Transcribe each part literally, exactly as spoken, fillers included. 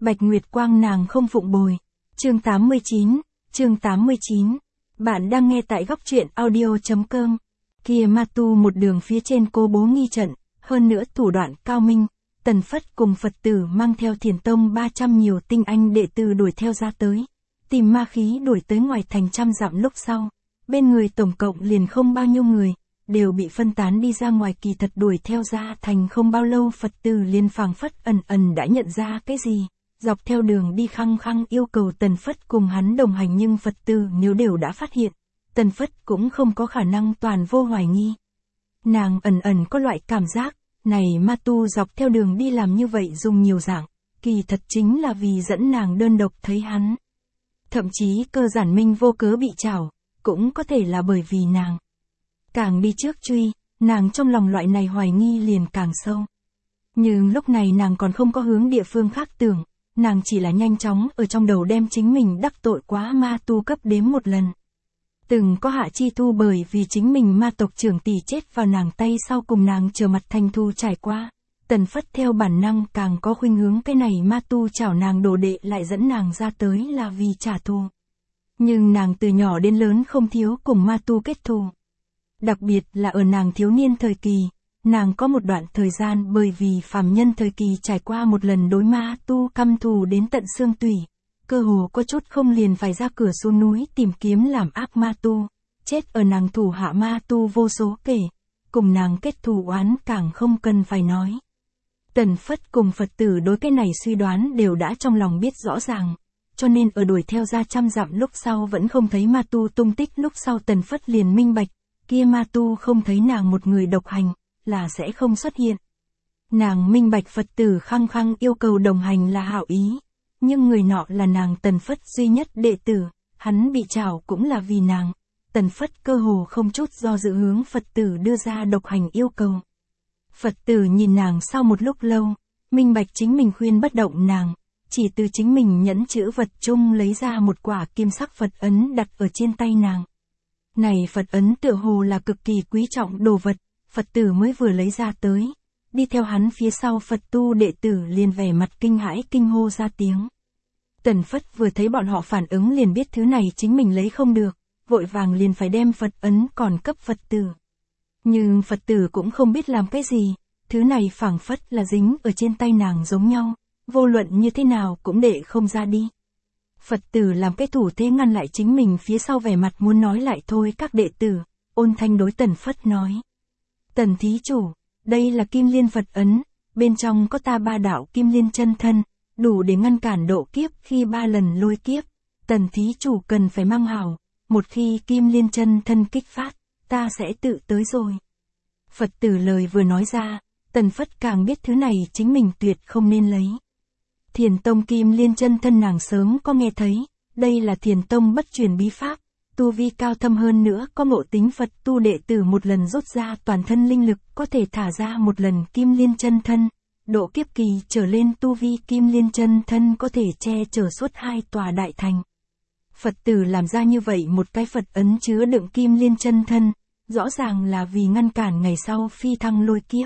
Bạch Nguyệt Quang nàng không phụng bồi. Chương tám mươi chín, chương tám mươi chín. Bạn đang nghe tại góc truyện audio chấm com. Kia ma tu một đường phía trên cố bố nghi trận, hơn nữa thủ đoạn cao minh, Tần Phất cùng Phật tử mang theo Thiền Tông ba trăm nhiều tinh anh đệ tử đuổi theo ra tới. Tìm ma khí đuổi tới ngoài thành trăm dặm lúc sau. Bên người tổng cộng liền không bao nhiêu người, đều bị phân tán đi ra ngoài, kỳ thật đuổi theo ra thành không bao lâu Phật tử liền phảng phất ẩn ẩn đã nhận ra cái gì. Dọc theo đường đi khăng khăng yêu cầu Tần Phất cùng hắn đồng hành, nhưng Phật tử nếu đều đã phát hiện, Tần Phất cũng không có khả năng toàn vô hoài nghi. Nàng ẩn ẩn có loại cảm giác, này ma tu dọc theo đường đi làm như vậy dùng nhiều dạng, kỳ thật chính là vì dẫn nàng đơn độc thấy hắn. Thậm chí cơ giản minh vô cớ bị trảo, cũng có thể là bởi vì nàng. Càng đi trước truy, nàng trong lòng loại này hoài nghi liền càng sâu. Nhưng lúc này nàng còn không có hướng địa phương khác tưởng, nàng chỉ là nhanh chóng ở trong đầu đem chính mình đắc tội quá ma tu cấp đếm một lần. Từng có Hạ Chi Tu bởi vì chính mình ma tộc trưởng tỷ chết vào nàng tay sau cùng nàng trở mặt thành thù trải qua. Tần Phất theo bản năng càng có khuynh hướng cái này ma tu chảo nàng đồ đệ lại dẫn nàng ra tới là vì trả thù. Nhưng nàng từ nhỏ đến lớn không thiếu cùng ma tu kết thù. Đặc biệt là ở nàng thiếu niên thời kỳ, nàng có một đoạn thời gian bởi vì phàm nhân thời kỳ trải qua một lần đối ma tu căm thù đến tận xương tủy. Cơ hồ có chút không liền phải ra cửa xuống núi tìm kiếm làm ác ma tu, chết ở nàng thủ hạ ma tu vô số kể, cùng nàng kết thù oán càng không cần phải nói. Tần Phất cùng Phật tử đối cái này suy đoán đều đã trong lòng biết rõ ràng, cho nên ở đuổi theo ra trăm dặm lúc sau vẫn không thấy ma tu tung tích, lúc sau Tần Phất liền minh bạch, kia ma tu không thấy nàng một người độc hành, là sẽ không xuất hiện. Nàng minh bạch Phật tử khăng khăng yêu cầu đồng hành là hảo ý. Nhưng người nọ là nàng Tần Phất duy nhất đệ tử, hắn bị trảo cũng là vì nàng. Tần Phất cơ hồ không chút do dự hướng Phật tử đưa ra độc hành yêu cầu. Phật tử nhìn nàng sau một lúc lâu, minh bạch chính mình khuyên bất động nàng, chỉ từ chính mình nhẫn chữ vật chung lấy ra một quả kim sắc Phật ấn đặt ở trên tay nàng. Này Phật ấn tựa hồ là cực kỳ quý trọng đồ vật, Phật tử mới vừa lấy ra tới. Đi theo hắn phía sau Phật tu đệ tử liền vẻ mặt kinh hãi kinh hô ra tiếng. Tần Phất vừa thấy bọn họ phản ứng liền biết thứ này chính mình lấy không được, vội vàng liền phải đem Phật ấn còn cấp Phật tử. Nhưng Phật tử cũng không biết làm cái gì, thứ này phảng phất là dính ở trên tay nàng giống nhau, vô luận như thế nào cũng để không ra đi. Phật tử làm cái thủ thế ngăn lại chính mình phía sau, vẻ mặt muốn nói lại thôi các đệ tử, ôn thanh đối Tần Phất nói. Tần thí chủ, đây là kim liên Phật ấn, bên trong có ta ba đạo kim liên chân thân, đủ để ngăn cản độ kiếp khi ba lần lôi kiếp. Tần thí chủ cần phải mang hảo, một khi kim liên chân thân kích phát, ta sẽ tự tới rồi. Phật tử lời vừa nói ra, Tần Phất càng biết thứ này chính mình tuyệt không nên lấy. Thiền Tông kim liên chân thân nàng sớm có nghe thấy, đây là Thiền Tông bất truyền bí pháp, tu vi cao thâm hơn nữa có ngộ tính Phật tu đệ tử một lần rút ra toàn thân linh lực có thể thả ra một lần kim liên chân thân. Độ kiếp kỳ trở lên tu vi kim liên chân thân có thể che chở suốt hai tòa đại thành. Phật tử làm ra như vậy một cái Phật ấn chứa đựng kim liên chân thân, rõ ràng là vì ngăn cản ngày sau phi thăng lôi kiếp.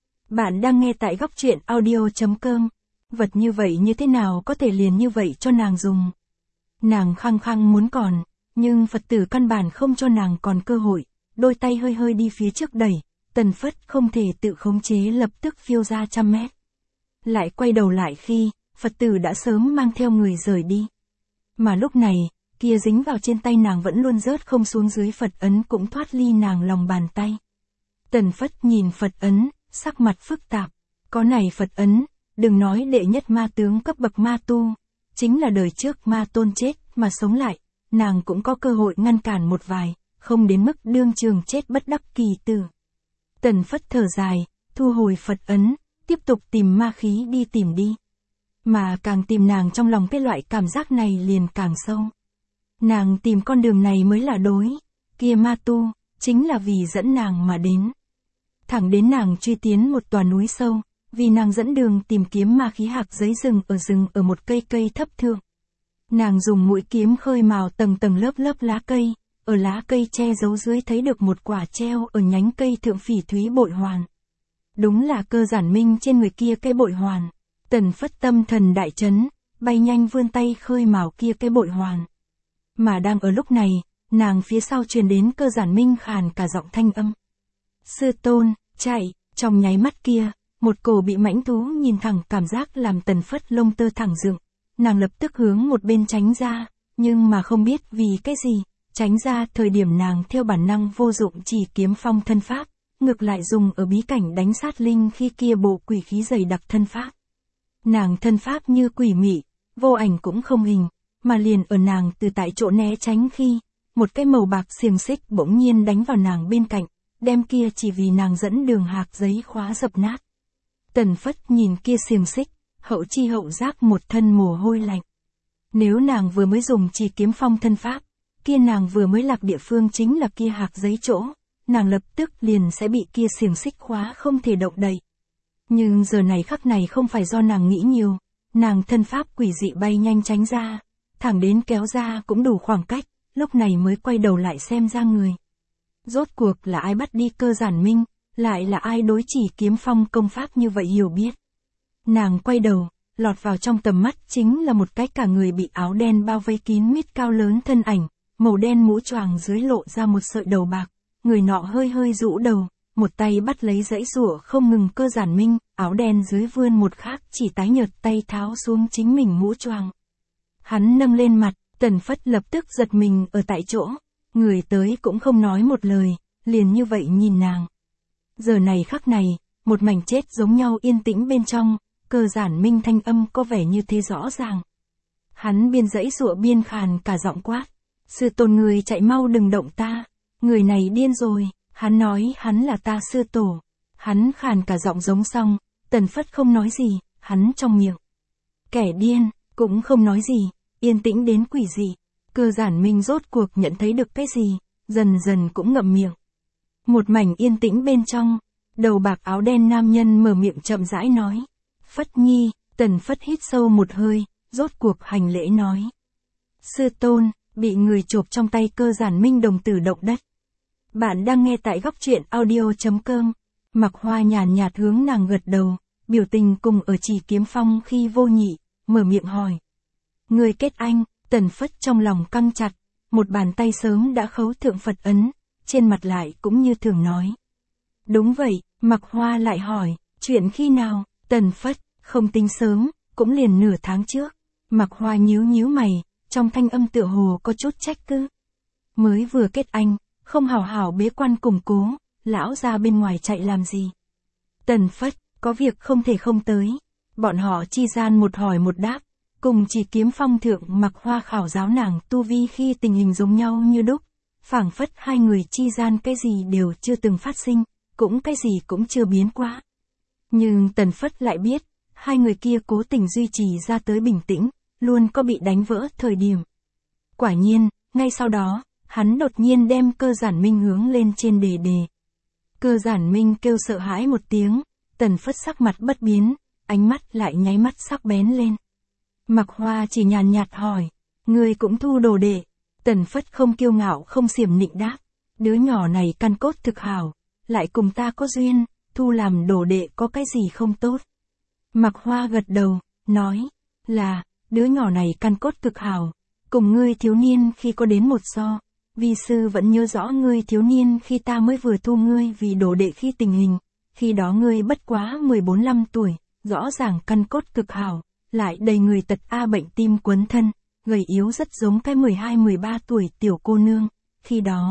Bạn đang nghe tại góc truyện audio chấm com. Vật như vậy như thế nào có thể liền như vậy cho nàng dùng. Nàng khăng khăng muốn còn, nhưng Phật tử căn bản không cho nàng còn cơ hội, đôi tay hơi hơi đi phía trước đẩy. Tần Phất không thể tự khống chế lập tức phiêu ra trăm mét. Lại quay đầu lại khi, Phật tử đã sớm mang theo người rời đi. Mà lúc này, kia dính vào trên tay nàng vẫn luôn rớt không xuống dưới Phật ấn cũng thoát ly nàng lòng bàn tay. Tần Phất nhìn Phật ấn, sắc mặt phức tạp. Có này Phật ấn, đừng nói đệ nhất ma tướng cấp bậc ma tu, chính là đời trước ma tôn chết mà sống lại, nàng cũng có cơ hội ngăn cản một vài, không đến mức đương trường chết bất đắc kỳ tử. Tần Phất thở dài, thu hồi Phật ấn, tiếp tục tìm ma khí đi tìm đi. Mà càng tìm nàng trong lòng cái loại cảm giác này liền càng sâu. Nàng tìm con đường này mới là đối, kia ma tu, chính là vì dẫn nàng mà đến. Thẳng đến nàng truy tiến một tòa núi sâu, vì nàng dẫn đường tìm kiếm ma khí hạc giấy rừng ở rừng ở một cây cây thấp thượng. Nàng dùng mũi kiếm khơi mào tầng tầng lớp lớp lá cây. Ở lá cây che giấu dưới thấy được một quả treo ở nhánh cây thượng phỉ thúy bội hoàn. Đúng là cơ giản minh trên người kia cây bội hoàn. Tần Phất tâm thần đại chấn, bay nhanh vươn tay khơi mào kia cái bội hoàn. Mà đang ở lúc này, nàng phía sau truyền đến Cơ Giản Minh khàn cả giọng thanh âm. Sư tôn, chạy, trong nháy mắt kia, một cổ bị mãnh thú nhìn thẳng cảm giác làm Tần Phất lông tơ thẳng dựng. Nàng lập tức hướng một bên tránh ra, nhưng mà không biết vì cái gì, tránh ra thời điểm nàng theo bản năng vô dụng chỉ kiếm phong thân pháp, ngược lại dùng ở bí cảnh đánh sát linh khi kia bộ quỷ khí dày đặc thân pháp. Nàng thân pháp như quỷ mị, vô ảnh cũng không hình, mà liền ở nàng từ tại chỗ né tránh khi, một cái màu bạc xiềng xích bỗng nhiên đánh vào nàng bên cạnh, đem kia chỉ vì nàng dẫn đường hạc giấy khóa dập nát. Tần Phất nhìn kia xiềng xích, hậu chi hậu giác một thân mồ hôi lạnh. Nếu nàng vừa mới dùng chỉ kiếm phong thân pháp, kia nàng vừa mới lạc địa phương chính là kia hạc giấy chỗ, nàng lập tức liền sẽ bị kia xiềng xích khóa không thể động đậy. Nhưng giờ này khắc này không phải do nàng nghĩ nhiều, nàng thân pháp quỷ dị bay nhanh tránh ra, thẳng đến kéo ra cũng đủ khoảng cách, lúc này mới quay đầu lại xem ra người. Rốt cuộc là ai bắt đi Cơ Giản Minh, lại là ai đối chỉ kiếm phong công pháp như vậy hiểu biết. Nàng quay đầu, lọt vào trong tầm mắt chính là một cái cả người bị áo đen bao vây kín mít cao lớn thân ảnh, màu đen mũ choàng dưới lộ ra một sợi đầu bạc, người nọ hơi hơi rũ đầu, một tay bắt lấy dãy giụa không ngừng Cơ Giản Minh, áo đen dưới vươn một khác chỉ tái nhợt tay tháo xuống chính mình mũ choàng. Hắn nâng lên mặt, Tần Phất lập tức giật mình ở tại chỗ, người tới cũng không nói một lời, liền như vậy nhìn nàng. Giờ này khắc này, một mảnh chết giống nhau yên tĩnh bên trong, Cơ Giản Minh thanh âm có vẻ như thế rõ ràng. Hắn biên dãy giụa biên khàn cả giọng quát, sư tôn người chạy mau đừng động ta, người này điên rồi, hắn nói hắn là ta sư tổ. Hắn khàn cả giọng giống xong, Tần Phất không nói gì, hắn trong miệng. Kẻ điên, cũng không nói gì, yên tĩnh đến quỷ dị. Cơ Giản Minh rốt cuộc nhận thấy được cái gì, dần dần cũng ngậm miệng. Một mảnh yên tĩnh bên trong, đầu bạc áo đen nam nhân mở miệng chậm rãi nói. Phất Nhi, Tần Phất hít sâu một hơi, rốt cuộc hành lễ nói. Sư tôn, bị người chộp trong tay Cơ Giản Minh đồng tử động đất. Bạn đang nghe tại góc truyện audio chấm com. Mặc Hoa nhàn nhạt hướng nàng gật đầu, biểu tình cùng ở chỉ kiếm phong khi vô nhị, mở miệng hỏi. Người kết anh, Tần Phất trong lòng căng chặt, một bàn tay sớm đã khấu thượng Phật ấn, trên mặt lại cũng như thường nói. Đúng vậy, Mặc Hoa lại hỏi, chuyện khi nào, Tần Phất, không tính sớm, cũng liền nửa tháng trước. Mặc Hoa nhíu nhíu mày, trong thanh âm tựa hồ có chút trách cứ. Mới vừa kết anh, không hảo hảo bế quan củng cố, lão ra bên ngoài chạy làm gì. Tần Phất, có việc không thể không tới. Bọn họ chi gian một hỏi một đáp, cùng chỉ kiếm phong thượng Mặc Hoa khảo giáo nàng tu vi khi tình hình giống nhau như đúc. Phảng phất hai người chi gian cái gì đều chưa từng phát sinh, cũng cái gì cũng chưa biến quá. Nhưng Tần Phất lại biết, hai người kia cố tình duy trì ra tới bình tĩnh, luôn có bị đánh vỡ thời điểm. Quả nhiên, ngay sau đó, hắn đột nhiên đem Cơ Giản Minh hướng lên trên đề đề. Cơ Giản Minh kêu sợ hãi một tiếng, Tần Phất sắc mặt bất biến, ánh mắt lại nháy mắt sắc bén lên. Mặc Hoa chỉ nhàn nhạt hỏi, người cũng thu đồ đệ. Tần Phất không kiêu ngạo không xiểm nịnh đáp, đứa nhỏ này căn cốt thực hảo, lại cùng ta có duyên, thu làm đồ đệ có cái gì không tốt. Mặc Hoa gật đầu, nói, là, đứa nhỏ này căn cốt cực hảo, cùng ngươi thiếu niên khi có đến một so, vi sư vẫn nhớ rõ ngươi thiếu niên khi ta mới vừa thu ngươi vì đồ đệ khi tình hình, khi đó ngươi bất quá mười bốn lăm tuổi, rõ ràng căn cốt cực hảo, lại đầy người tật a bệnh tim quấn thân, gầy yếu rất giống cái mười hai mười ba tuổi tiểu cô nương, khi đó.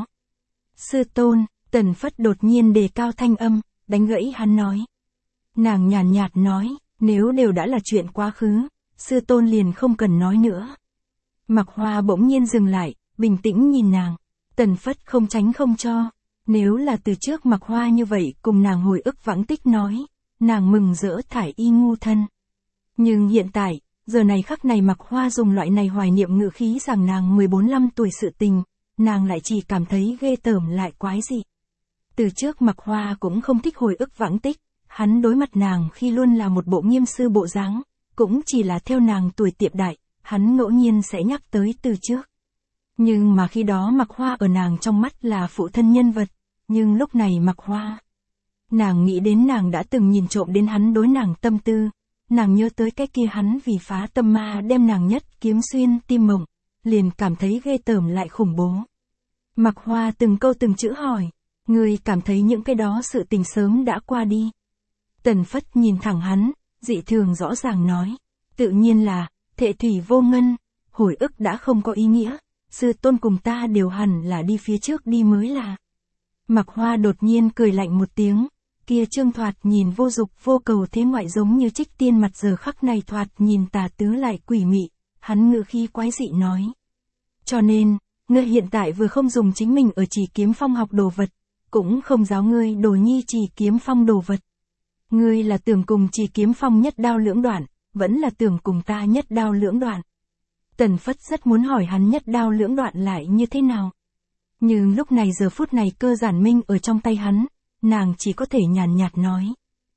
Sư tôn, Tần Phất đột nhiên đề cao thanh âm, đánh gãy hắn nói. Nàng nhàn nhạt nói, nếu đều đã là chuyện quá khứ, sư tôn liền không cần nói nữa. Mặc Hoa bỗng nhiên dừng lại, bình tĩnh nhìn nàng. Tần Phất không tránh không cho. Nếu là từ trước Mặc Hoa như vậy cùng nàng hồi ức vãng tích nói, nàng mừng rỡ thải y ngu thân. Nhưng hiện tại, giờ này khắc này Mặc Hoa dùng loại này hoài niệm ngữ khí rằng nàng mười bốn lăm tuổi sự tình, nàng lại chỉ cảm thấy ghê tởm lại quái dị. Từ trước Mặc Hoa cũng không thích hồi ức vãng tích, hắn đối mặt nàng khi luôn là một bộ nghiêm sư bộ dáng, cũng chỉ là theo nàng tuổi tiệm đại, hắn ngẫu nhiên sẽ nhắc tới từ trước. Nhưng mà khi đó Mặc Hoa ở nàng trong mắt là phụ thân nhân vật, nhưng lúc này Mặc Hoa, nàng nghĩ đến nàng đã từng nhìn trộm đến hắn đối nàng tâm tư, nàng nhớ tới cái kia hắn vì phá tâm ma đem nàng nhất kiếm xuyên tim mộng, liền cảm thấy ghê tởm lại khủng bố. Mạc Hoa từng câu từng chữ hỏi, ngươi cảm thấy những cái đó sự tình sớm đã qua đi. Tần Phất nhìn thẳng hắn, dị thường rõ ràng nói, tự nhiên là, thệ thủy vô ngân, hồi ức đã không có ý nghĩa, sư tôn cùng ta đều hẳn là đi phía trước đi mới là. Mạc Hoa đột nhiên cười lạnh một tiếng, kia trương thoạt nhìn vô dục vô cầu thế ngoại giống như trích tiên mặt giờ khắc này thoạt nhìn tà tứ lại quỷ mị, hắn ngữ khí quái dị nói. Cho nên, ngươi hiện tại vừa không dùng chính mình ở Chỉ Kiếm Phong học đồ vật, cũng không giáo ngươi đồ nhi Chỉ Kiếm Phong đồ vật. Ngươi là tưởng cùng Chỉ Kiếm Phong nhất đao lưỡng đoạn, vẫn là tưởng cùng ta nhất đao lưỡng đoạn. Tần Phất rất muốn hỏi hắn nhất đao lưỡng đoạn lại như thế nào. Nhưng lúc này giờ phút này cơ giản minh ở trong tay hắn, nàng chỉ có thể nhàn nhạt nói.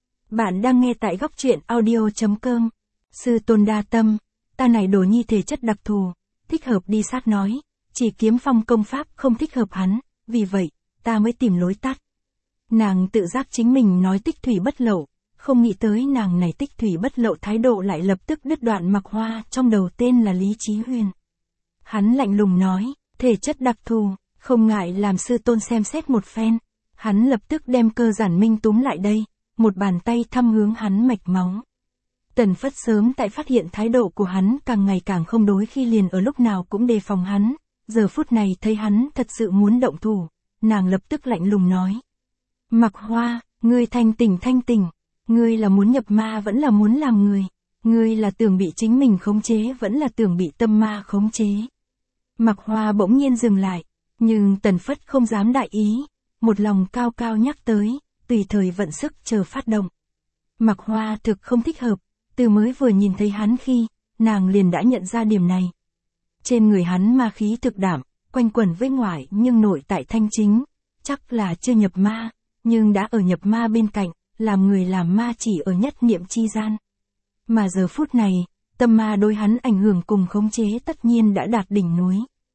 Bạn đang nghe tại góc truyện audio.com. Sư tôn đa tâm, ta này đồ nhi thể chất đặc thù, thích hợp đi sát nói, Chỉ Kiếm Phong công pháp không thích hợp hắn, vì vậy, ta mới tìm lối tắt. Nàng tự giác chính mình nói tích thủy bất lậu, không nghĩ tới nàng này tích thủy bất lậu thái độ lại lập tức đứt đoạn Mạc Hoa trong đầu tên là Lý Chí Huyền. Hắn lạnh lùng nói, thể chất đặc thù, không ngại làm sư tôn xem xét một phen. Hắn lập tức đem cơ giản minh túm lại đây, một bàn tay thăm hướng hắn mạch máu. Tần Phất sớm tại phát hiện thái độ của hắn càng ngày càng không đối khi liền ở lúc nào cũng đề phòng hắn, giờ phút này thấy hắn thật sự muốn động thủ, nàng lập tức lạnh lùng nói. Mạc Hoa, ngươi thanh tỉnh thanh tỉnh, ngươi là muốn nhập ma vẫn là muốn làm người, ngươi là tưởng bị chính mình khống chế vẫn là tưởng bị tâm ma khống chế. Mạc Hoa bỗng nhiên dừng lại, nhưng Tần Phất không dám đại ý, một lòng cao cao nhắc tới, tùy thời vận sức chờ phát động. Mạc Hoa thực không thích hợp, từ mới vừa nhìn thấy hắn khi, nàng liền đã nhận ra điểm này. Trên người hắn ma khí thực đảm, quanh quẩn với ngoại nhưng nội tại thanh chính, chắc là chưa nhập ma, nhưng đã ở nhập ma bên cạnh, làm người làm ma chỉ ở nhất niệm chi gian. Mà giờ phút này, tâm ma đối hắn ảnh hưởng cùng khống chế tất nhiên đã đạt đỉnh núi.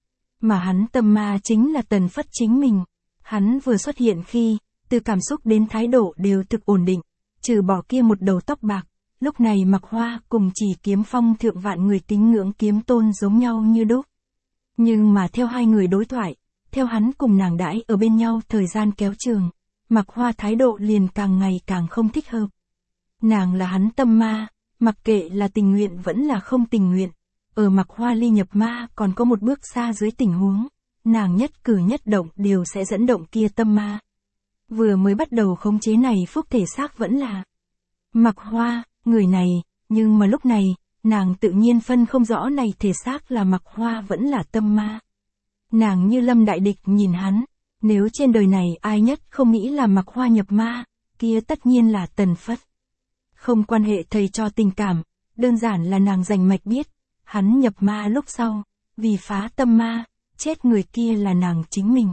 Mà hắn tâm ma chính là Tần Phất chính mình. Hắn vừa xuất hiện khi, từ cảm xúc đến thái độ đều thực ổn định, trừ bỏ kia một đầu tóc bạc, lúc này Mạc Hoa cùng Chỉ Kiếm Phong thượng vạn người tín ngưỡng kiếm tôn giống nhau như đúc. Nhưng mà theo hai người đối thoại, theo hắn cùng nàng đãi ở bên nhau thời gian kéo trường, Mạc Hoa thái độ liền càng ngày càng không thích hợp. Nàng là hắn tâm ma, mặc kệ là tình nguyện vẫn là không tình nguyện, ở Mạc Hoa ly nhập ma còn có một bước xa dưới tình huống. Nàng nhất cử nhất động đều sẽ dẫn động kia tâm ma. Vừa mới bắt đầu khống chế này phúc thể xác vẫn là Mạc Hoa, người này, nhưng mà lúc này, nàng tự nhiên phân không rõ này thể xác là Mạc Hoa vẫn là tâm ma. Nàng như lâm đại địch nhìn hắn, nếu trên đời này ai nhất không nghĩ là Mạc Hoa nhập ma, kia tất nhiên là Tần Phất. Không quan hệ thầy cho tình cảm, đơn giản là nàng rành mạch biết, hắn nhập ma lúc sau, vì phá tâm ma. Chết người kia là nàng chính mình.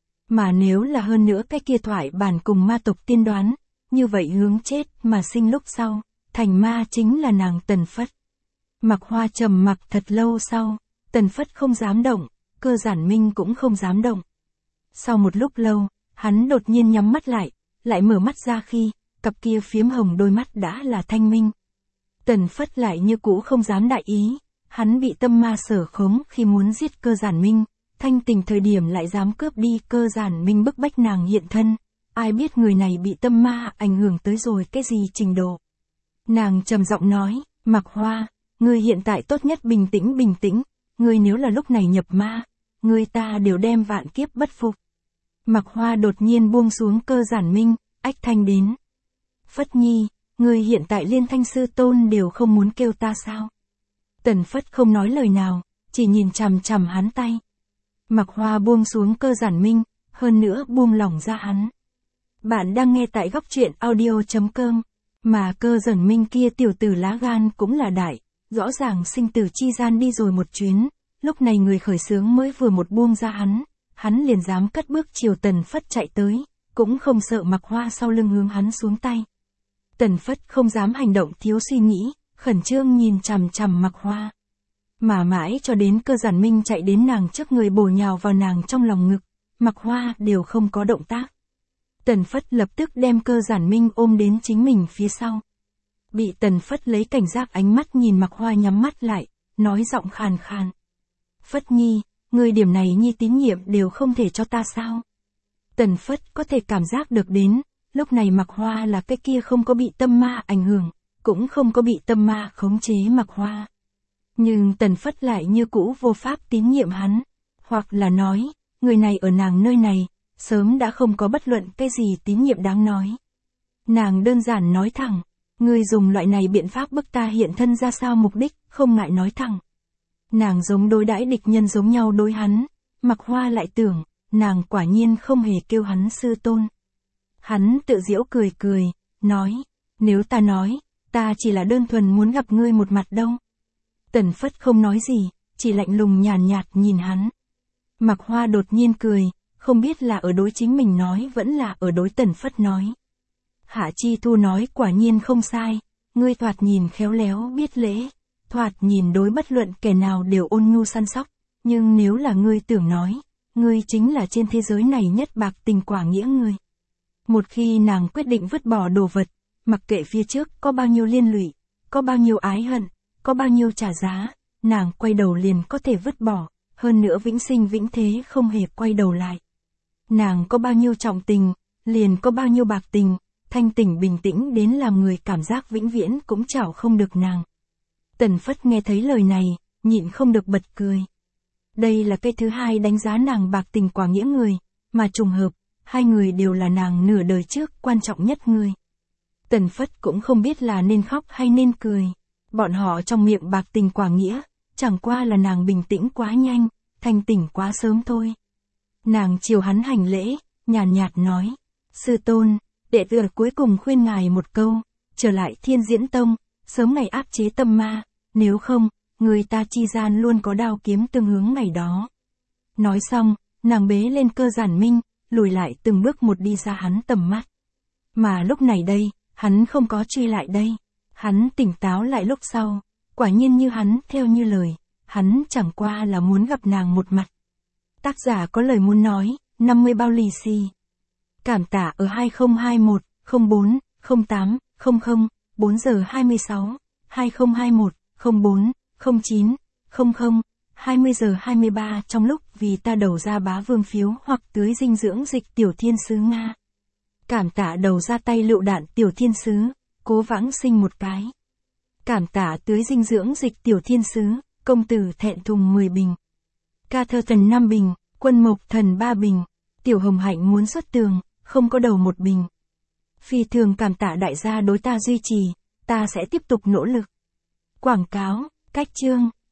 Mà nếu là hơn nữa cái kia thoại bản cùng ma tộc tiên đoán, như vậy hướng chết mà sinh lúc sau, thành ma chính là nàng Tần Phất. Mạc Hoa trầm mặc thật lâu sau, Tần Phất không dám động, cơ giản minh cũng không dám động. Sau một lúc lâu, hắn đột nhiên nhắm mắt lại, lại mở mắt ra khi, cặp kia phiếm hồng đôi mắt đã là thanh minh. Tần Phất lại như cũ không dám đại ý. Hắn bị tâm ma sở khống khi muốn giết cơ giản minh, thanh tình thời điểm lại dám cướp đi cơ giản minh bức bách nàng hiện thân, ai biết người này bị tâm ma ảnh hưởng tới rồi cái gì trình độ. Nàng trầm giọng nói, Mạc Hoa, ngươi hiện tại tốt nhất bình tĩnh bình tĩnh, ngươi nếu là lúc này nhập ma, ngươi ta đều đem vạn kiếp bất phục. Mạc Hoa đột nhiên buông xuống cơ giản minh, ách thanh đến. Phất Nhi, ngươi hiện tại liên thanh sư tôn đều không muốn kêu ta sao? Tần Phất không nói lời nào, chỉ nhìn chằm chằm hắn tay. Mạc Hoa buông xuống cơ giản minh, hơn nữa buông lỏng ra hắn. Bạn đang nghe tại góc truyện audio.com, mà cơ giản minh kia tiểu tử lá gan cũng là đại, rõ ràng sinh tử chi gian đi rồi một chuyến, lúc này người khởi xướng mới vừa một buông ra hắn, hắn liền dám cất bước chiều Tần Phất chạy tới, cũng không sợ Mạc Hoa sau lưng hướng hắn xuống tay. Tần Phất không dám hành động thiếu suy nghĩ, khẩn trương nhìn chằm chằm Mạc Hoa. Mà mãi cho đến cơ giản minh chạy đến nàng trước người bổ nhào vào nàng trong lòng ngực, Mạc Hoa đều không có động tác. Tần Phất lập tức đem cơ giản minh ôm đến chính mình phía sau. Bị Tần Phất lấy cảnh giác ánh mắt nhìn Mạc Hoa nhắm mắt lại, nói giọng khàn khàn. Phất Nhi, người điểm này Nhi tín nhiệm đều không thể cho ta sao? Tần Phất có thể cảm giác được đến, lúc này Mạc Hoa là cái kia không có bị tâm ma ảnh hưởng, cũng không có bị tâm ma khống chế Mạc Hoa. Nhưng Tần Phất lại như cũ vô pháp tín nhiệm hắn, hoặc là nói, người này ở nàng nơi này, sớm đã không có bất luận cái gì tín nhiệm đáng nói. Nàng đơn giản nói thẳng, ngươi dùng loại này biện pháp bức ta hiện thân ra sao mục đích, không ngại nói thẳng. Nàng giống đối đãi địch nhân giống nhau đối hắn, Mạc Hoa lại tưởng, nàng quả nhiên không hề kêu hắn sư tôn. Hắn tự giễu cười cười, nói, nếu ta nói, ta chỉ là đơn thuần muốn gặp ngươi một mặt đâu. Tần Phất không nói gì, chỉ lạnh lùng nhàn nhạt nhìn hắn. Mạc Hoa đột nhiên cười, không biết là ở đối chính mình nói vẫn là ở đối Tần Phất nói. Hạ Chi Thu nói quả nhiên không sai, ngươi thoạt nhìn khéo léo biết lễ, thoạt nhìn đối bất luận kẻ nào đều ôn nhu săn sóc, nhưng nếu là ngươi tưởng nói, ngươi chính là trên thế giới này nhất bạc tình quả nghĩa người. Một khi nàng quyết định vứt bỏ đồ vật, mặc kệ phía trước có bao nhiêu liên lụy, có bao nhiêu ái hận, có bao nhiêu trả giá, nàng quay đầu liền có thể vứt bỏ, hơn nữa vĩnh sinh vĩnh thế không hề quay đầu lại. Nàng có bao nhiêu trọng tình, liền có bao nhiêu bạc tình, thanh tỉnh bình tĩnh đến làm người cảm giác vĩnh viễn cũng chảo không được nàng. Tần Phất nghe thấy lời này, nhịn không được bật cười. Đây là cái thứ hai đánh giá nàng bạc tình quả nghĩa người, mà trùng hợp, hai người đều là nàng nửa đời trước quan trọng nhất người. Tần Phất cũng không biết là nên khóc hay nên cười. Bọn họ trong miệng bạc tình quả nghĩa, chẳng qua là nàng bình tĩnh quá nhanh, thanh tỉnh quá sớm thôi. Nàng chiều hắn hành lễ, nhàn nhạt, nhạt nói, sư tôn, đệ tử cuối cùng khuyên ngài một câu, trở lại Thiên Diễn Tông, sớm ngày áp chế tâm ma, nếu không, người ta chi gian luôn có đao kiếm tương hướng ngày đó. Nói xong, nàng bế lên Cơ Giản Minh, lùi lại từng bước một đi ra hắn tầm mắt. Mà lúc này đây, hắn không có truy lại đây. Hắn tỉnh táo lại lúc sau, quả nhiên như hắn theo như lời, hắn chẳng qua là muốn gặp nàng một mặt. Tác giả có lời muốn nói, năm mươi bao lì xì. Cảm tạ ở hai không hai một, không bốn, không tám, không không, bốn giờ hai mươi sáu, hai không hai một, không bốn, không chín, không không, hai mươi giờ hai mươi ba trong lúc vì ta đầu ra bá vương phiếu hoặc tưới dinh dưỡng dịch tiểu thiên sứ Nga. Cảm tạ đầu ra tay lựu đạn tiểu thiên sứ, cố vãng sinh một cái. Cảm tạ tưới dinh dưỡng dịch tiểu thiên sứ, công tử thẹn thùng mười bình. Ca thơ thần năm bình, quân mộc thần ba bình, tiểu hồng hạnh muốn xuất tường, không có đầu một bình. Phi thường cảm tạ đại gia đối ta duy trì, ta sẽ tiếp tục nỗ lực. Quảng cáo, cách chương.